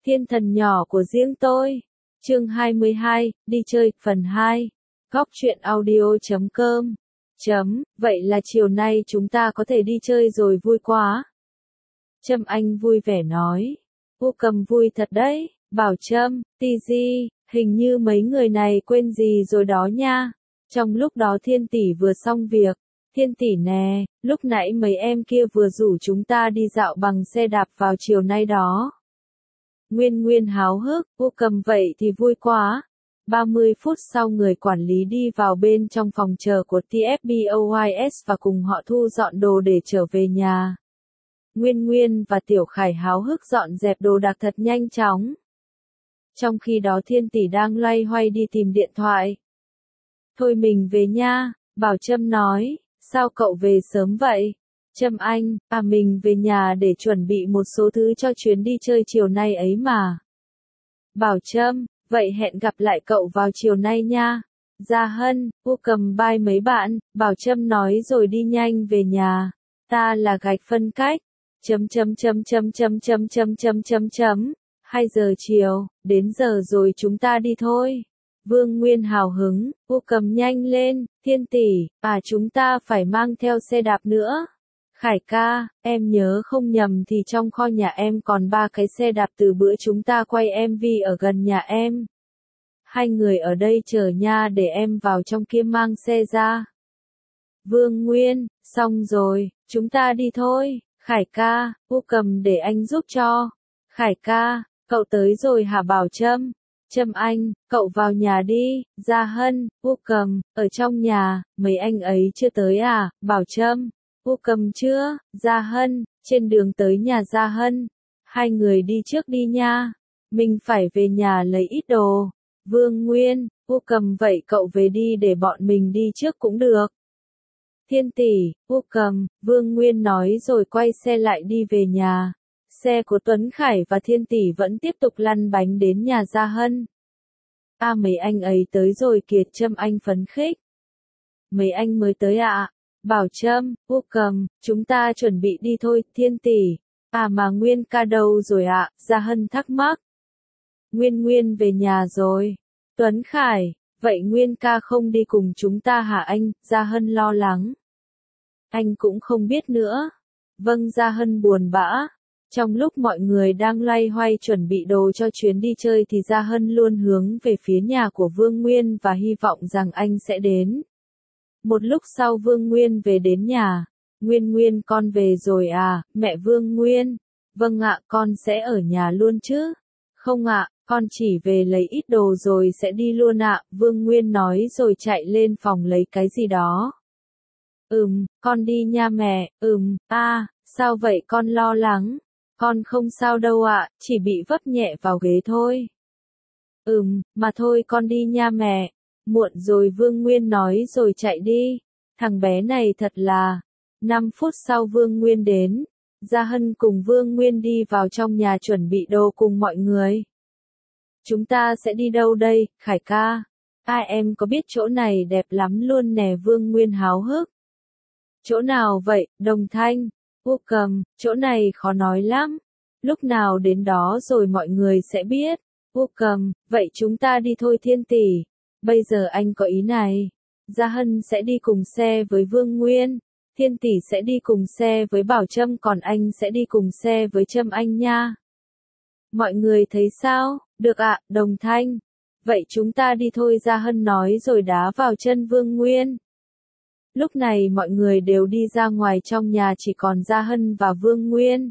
Thiên thần nhỏ của riêng tôi. Chương 22, đi chơi, phần 2. Góc truyện audio.com. Vậy là chiều nay chúng ta có thể đi chơi rồi, vui quá. Trâm Anh vui vẻ nói. Cô Cầm vui thật đấy, bảo Trâm, TG, hình như mấy người này quên gì rồi đó nha. Trong lúc đó Thiên Tỷ vừa xong việc. Thiên Tỷ nè, lúc nãy mấy em kia vừa rủ chúng ta đi dạo bằng xe đạp vào chiều nay đó. Nguyên háo hức, cô Cầm vậy thì vui quá. 30 phút sau người quản lý đi vào bên trong phòng chờ của TFBOYS và cùng họ thu dọn đồ để trở về nhà. Nguyên và Tiểu Khải háo hức dọn dẹp đồ đạc thật nhanh chóng. Trong khi đó Thiên Tỷ đang loay hoay đi tìm điện thoại. Thôi mình về nha, Bảo Trâm nói, sao cậu về sớm vậy? Trâm Anh, mình về nhà để chuẩn bị một số thứ cho chuyến đi chơi chiều nay ấy mà. Bảo Trâm, vậy hẹn gặp lại cậu vào chiều nay nha. Gia Hân, cô Cầm bye mấy bạn, Bảo Trâm nói rồi đi nhanh về nhà. Ta là gạch phân cách. 2 giờ chiều, đến giờ rồi chúng ta đi thôi. Vương Nguyên hào hứng, cô Cầm nhanh lên, Thiên Tỷ, chúng ta phải mang theo xe đạp nữa. Khải ca, em nhớ không nhầm thì trong kho nhà em còn 3 cái xe đạp từ bữa chúng ta quay MV ở gần nhà em. Hai người ở đây chờ nha để em vào trong kia mang xe ra. Vương Nguyên, xong rồi, chúng ta đi thôi. Khải ca, cô Cầm để anh giúp cho. Khải ca, cậu tới rồi hả? Bảo Trâm. Trâm Anh, cậu vào nhà đi. Gia Hân, cô Cầm, ở trong nhà, mấy anh ấy chưa tới à? Bảo Trâm. Cô Cầm chưa? Gia Hân, trên đường tới nhà Gia Hân. Hai người đi trước đi nha. Mình phải về nhà lấy ít đồ. Vương Nguyên, cô Cầm vậy cậu về đi để bọn mình đi trước cũng được. Thiên Tỷ, cô Cầm, Vương Nguyên nói rồi quay xe lại đi về nhà. Xe của Tuấn Khải và Thiên Tỷ vẫn tiếp tục lăn bánh đến nhà Gia Hân. Mấy anh ấy tới rồi kìa. Trâm Anh phấn khích. Mấy anh mới tới ạ? Bảo Trâm, cô Cầm, chúng ta chuẩn bị đi thôi. Thiên Tỷ, mà Nguyên ca đâu rồi ạ? Gia Hân thắc mắc. Nguyên về nhà rồi. Tuấn Khải, vậy Nguyên ca không đi cùng chúng ta hả anh? Gia Hân lo lắng. Anh cũng không biết nữa. Vâng, Gia Hân buồn bã. Trong lúc mọi người đang loay hoay chuẩn bị đồ cho chuyến đi chơi thì Gia Hân luôn hướng về phía nhà của Vương Nguyên và hy vọng rằng anh sẽ đến. Một lúc sau Vương Nguyên về đến nhà. Nguyên con về rồi à? Mẹ Vương Nguyên. Vâng ạ, con sẽ ở nhà luôn chứ? Không ạ, con chỉ về lấy ít đồ rồi sẽ đi luôn ạ. Vương Nguyên nói rồi chạy lên phòng lấy cái gì đó. Con đi nha mẹ. Sao vậy con lo lắng? Con không sao đâu ạ, chỉ bị vấp nhẹ vào ghế thôi. Mà thôi con đi nha mẹ. Muộn rồi Vương Nguyên nói rồi chạy đi. Thằng bé này thật là. 5 phút sau Vương Nguyên đến. Gia Hân cùng Vương Nguyên đi vào trong nhà chuẩn bị đồ cùng mọi người. Chúng ta sẽ đi đâu đây, Khải ca? Em có biết chỗ này đẹp lắm luôn nè. Vương Nguyên háo hức. Chỗ nào vậy, Đồng Thanh? Cô Cầm, chỗ này khó nói lắm. Lúc nào đến đó rồi mọi người sẽ biết. Cô Cầm, vậy chúng ta đi thôi. Thiên Tỷ, bây giờ anh có ý này. Gia Hân sẽ đi cùng xe với Vương Nguyên. Thiên Tỷ sẽ đi cùng xe với Bảo Trâm, còn anh sẽ đi cùng xe với Trâm Anh nha. Mọi người thấy sao? Được ạ, Đồng Thanh. Vậy chúng ta đi thôi. Gia Hân nói rồi đá vào chân Vương Nguyên. Lúc này mọi người đều đi ra ngoài, trong nhà chỉ còn Gia Hân và Vương Nguyên.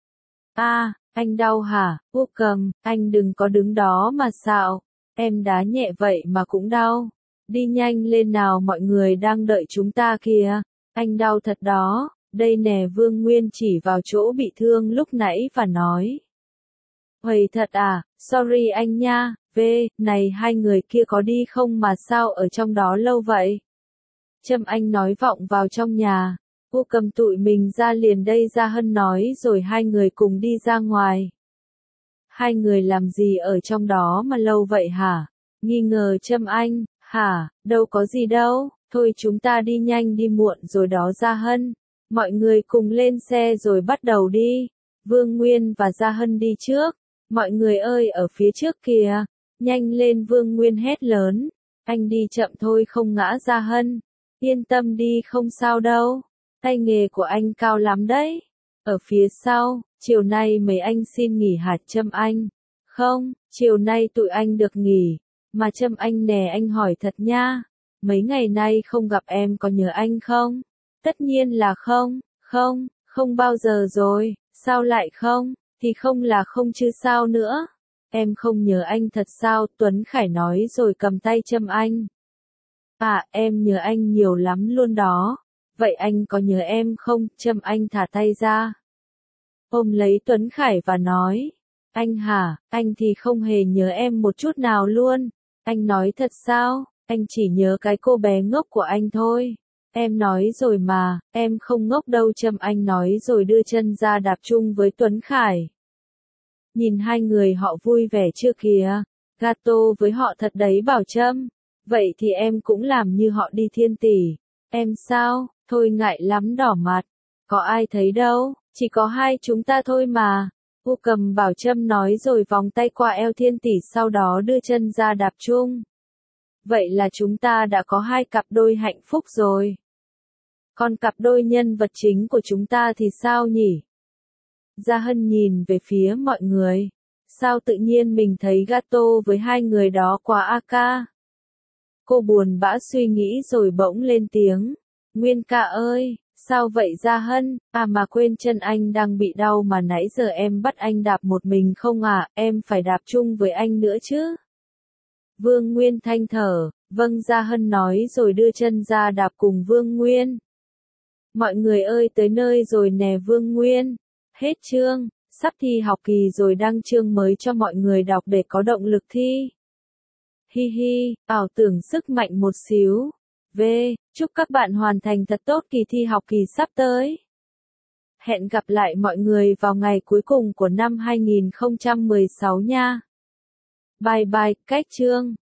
Anh đau hả? Cô Cầm, anh đừng có đứng đó mà xạo. Em đá nhẹ vậy mà cũng đau. Đi nhanh lên nào, mọi người đang đợi chúng ta kìa. Anh đau thật đó. Đây nè. Vương Nguyên chỉ vào chỗ bị thương lúc nãy và nói. Vậy thật à? Sorry anh nha. Này hai người kia có đi không mà sao ở trong đó lâu vậy? Trâm Anh nói vọng vào trong nhà. Cô Cầm tụi mình ra liền đây. Gia Hân nói rồi hai người cùng đi ra ngoài. Hai người làm gì ở trong đó mà lâu vậy hả? Nghi ngờ Trâm Anh. Hả, đâu có gì đâu, thôi chúng ta đi nhanh đi, muộn rồi đó. Gia Hân. Mọi người cùng lên xe rồi bắt đầu đi. Vương Nguyên và Gia Hân đi trước. Mọi người ơi ở phía trước kìa, nhanh lên Vương Nguyên hét lớn, anh đi chậm thôi không ngã Gia Hân, yên tâm đi không sao đâu, tay nghề của anh cao lắm đấy. Ở phía sau, chiều nay mấy anh xin nghỉ hả Trâm Anh? Không, chiều nay tụi anh được nghỉ, mà Trâm Anh nè anh hỏi thật nha, mấy ngày nay không gặp em có nhớ anh không? Tất nhiên là không, không bao giờ rồi, sao lại không, thì không là không chứ sao nữa. Em không nhớ anh thật sao? Tuấn Khải nói rồi cầm tay Trâm Anh. À, em nhớ anh nhiều lắm luôn đó. Vậy anh có nhớ em không? Trâm Anh thả tay ra, ôm lấy Tuấn Khải và nói. Anh hả, anh thì không hề nhớ em một chút nào luôn. Anh nói thật sao? Anh chỉ nhớ cái cô bé ngốc của anh thôi. Em nói rồi mà, em không ngốc đâu Trâm Anh nói rồi đưa chân ra đạp chung với Tuấn Khải. Nhìn hai người họ vui vẻ chưa kìa, gato với họ thật đấy bảo Trâm. Vậy thì em cũng làm như họ đi Thiên Tỷ. Em sao, thôi ngại lắm đỏ mặt. Có ai thấy đâu, chỉ có hai chúng ta thôi mà. U Cầm bảo Trâm nói rồi vòng tay qua eo Thiên Tỷ sau đó đưa chân ra đạp chung. Vậy là chúng ta đã có hai cặp đôi hạnh phúc rồi. Còn cặp đôi nhân vật chính của chúng ta thì sao nhỉ? Gia Hân nhìn về phía mọi người. Sao tự nhiên mình thấy gato với hai người đó quá AK? Cô buồn bã suy nghĩ rồi bỗng lên tiếng. Nguyên ca ơi, sao vậy Gia Hân? À mà quên chân anh đang bị đau mà nãy giờ em bắt anh đạp một mình không à, em phải đạp chung với anh nữa chứ. Vương Nguyên than thở, vâng Gia Hân nói rồi đưa chân ra đạp cùng Vương Nguyên. Mọi người ơi tới nơi rồi nè Vương Nguyên. Hết chương, sắp thi học kỳ rồi đăng chương mới cho mọi người đọc để có động lực thi. Hi hi, ảo tưởng sức mạnh một xíu. V, chúc các bạn hoàn thành thật tốt kỳ thi học kỳ sắp tới. Hẹn gặp lại mọi người vào ngày cuối cùng của năm 2016 nha. Bye bye, cách chương.